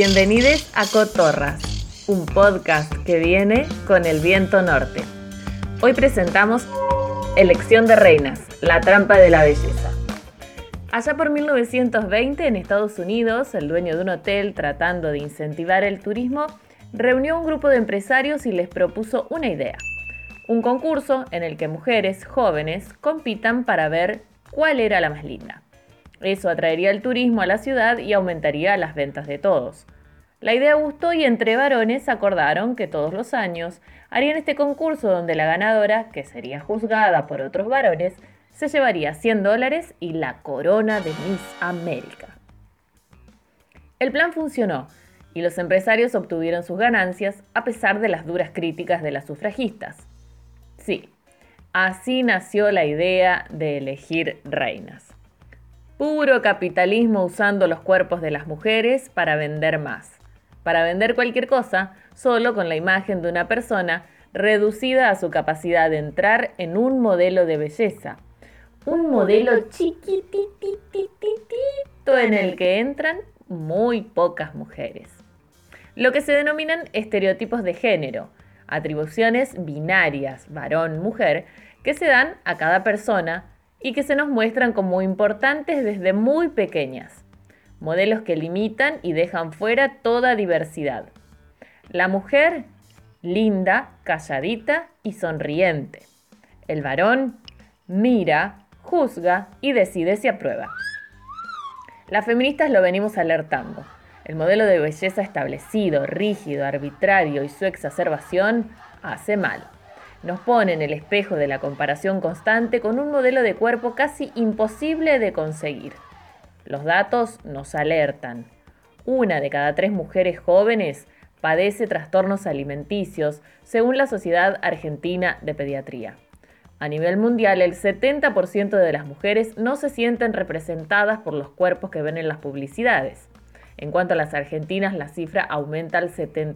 Bienvenidos a Cotorras, un podcast que viene con el viento norte. Hoy presentamos Elección de reinas, la trampa de la belleza. Allá por 1920, en Estados Unidos, el dueño de un hotel, tratando de incentivar el turismo, reunió a un grupo de empresarios y les propuso una idea. Un concurso en el que mujeres jóvenes compitan para ver cuál era la más linda. Eso atraería el turismo a la ciudad y aumentaría las ventas de todos. La idea gustó y entre varones acordaron que todos los años harían este concurso donde la ganadora, que sería juzgada por otros varones, se llevaría $100 y la corona de Miss América. El plan funcionó y los empresarios obtuvieron sus ganancias a pesar de las duras críticas de las sufragistas. Sí, así nació la idea de elegir reinas. Puro capitalismo usando los cuerpos de las mujeres para vender más. Para vender cualquier cosa, solo con la imagen de una persona reducida a su capacidad de entrar en un modelo de belleza. Un modelo chiquitititito en el que entran muy pocas mujeres. Lo que se denominan estereotipos de género, atribuciones binarias, varón-mujer, que se dan a cada persona y que se nos muestran como importantes desde muy pequeñas. Modelos que limitan y dejan fuera toda diversidad. La mujer, linda, calladita y sonriente. El varón, mira, juzga y decide si aprueba. Las feministas lo venimos alertando. El modelo de belleza establecido, rígido, arbitrario y su exacerbación hace mal. Nos pone en el espejo de la comparación constante con un modelo de cuerpo casi imposible de conseguir. Los datos nos alertan. 1 de cada 3 mujeres jóvenes padece trastornos alimenticios, según la Sociedad Argentina de Pediatría. A nivel mundial, el 70% de las mujeres no se sienten representadas por los cuerpos que ven en las publicidades. En cuanto a las argentinas, la cifra aumenta al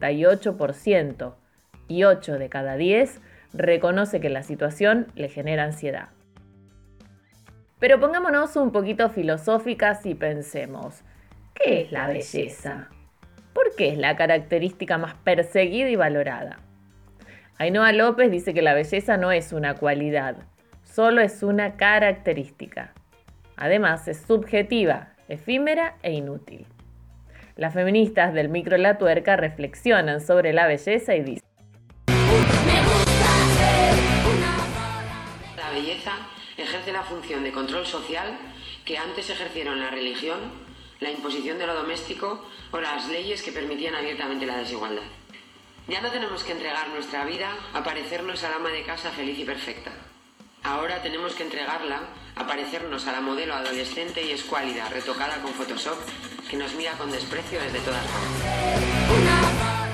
78% y 8 de cada 10 reconoce que la situación le genera ansiedad. Pero pongámonos un poquito filosóficas y pensemos, ¿qué es la belleza? ¿Por qué es la característica más perseguida y valorada? Ainhoa López dice que la belleza no es una cualidad, solo es una característica. Además, es subjetiva, efímera e inútil. Las feministas del Micro La Tuerca reflexionan sobre la belleza y dicen: la belleza ejerce la función de control social que antes ejercieron la religión, la imposición de lo doméstico o las leyes que permitían abiertamente la desigualdad. Ya no tenemos que entregar nuestra vida a parecernos al ama de casa feliz y perfecta. Ahora tenemos que entregarla a parecernos a la modelo adolescente y escuálida, retocada con Photoshop, que nos mira con desprecio desde todas partes.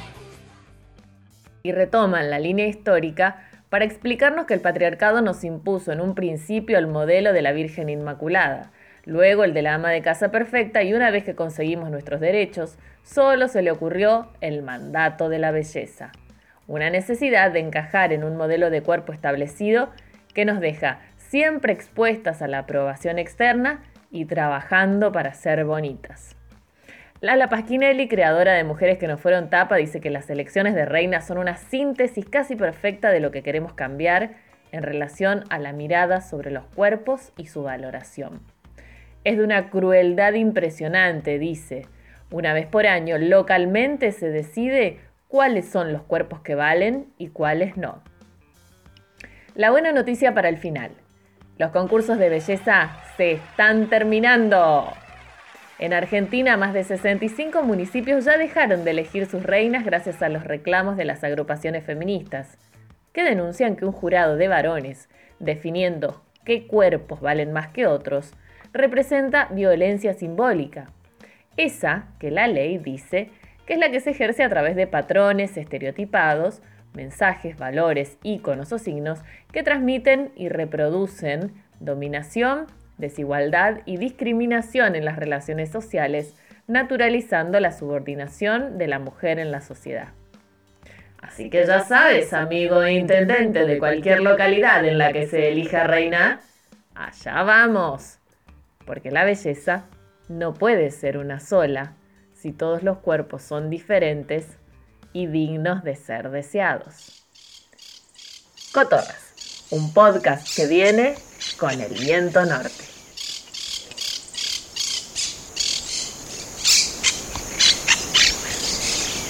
Y retoman la línea histórica para explicarnos que el patriarcado nos impuso en un principio el modelo de la Virgen Inmaculada, luego el de la ama de casa perfecta y una vez que conseguimos nuestros derechos, solo se le ocurrió el mandato de la belleza. Una necesidad de encajar en un modelo de cuerpo establecido que nos deja siempre expuestas a la aprobación externa y trabajando para ser bonitas. Lala Pasquinelli, creadora de Mujeres que no fueron tapa, dice que las elecciones de reinas son una síntesis casi perfecta de lo que queremos cambiar en relación a la mirada sobre los cuerpos y su valoración. Es de una crueldad impresionante, dice. Una vez por año, localmente se decide cuáles son los cuerpos que valen y cuáles no. La buena noticia para el final. Los concursos de belleza se están terminando. En Argentina, más de 65 municipios ya dejaron de elegir sus reinas gracias a los reclamos de las agrupaciones feministas, que denuncian que un jurado de varones, definiendo qué cuerpos valen más que otros, representa violencia simbólica. Esa que la ley dice que es la que se ejerce a través de patrones estereotipados, mensajes, valores, íconos o signos que transmiten y reproducen dominación, desigualdad y discriminación en las relaciones sociales, naturalizando la subordinación de la mujer en la sociedad. Así que ya sabes, amigo e intendente de cualquier localidad en la que se elija reina, allá vamos, porque la belleza no puede ser una sola, si todos los cuerpos son diferentes y dignos de ser deseados? Cotorras, un podcast que viene con el viento norte.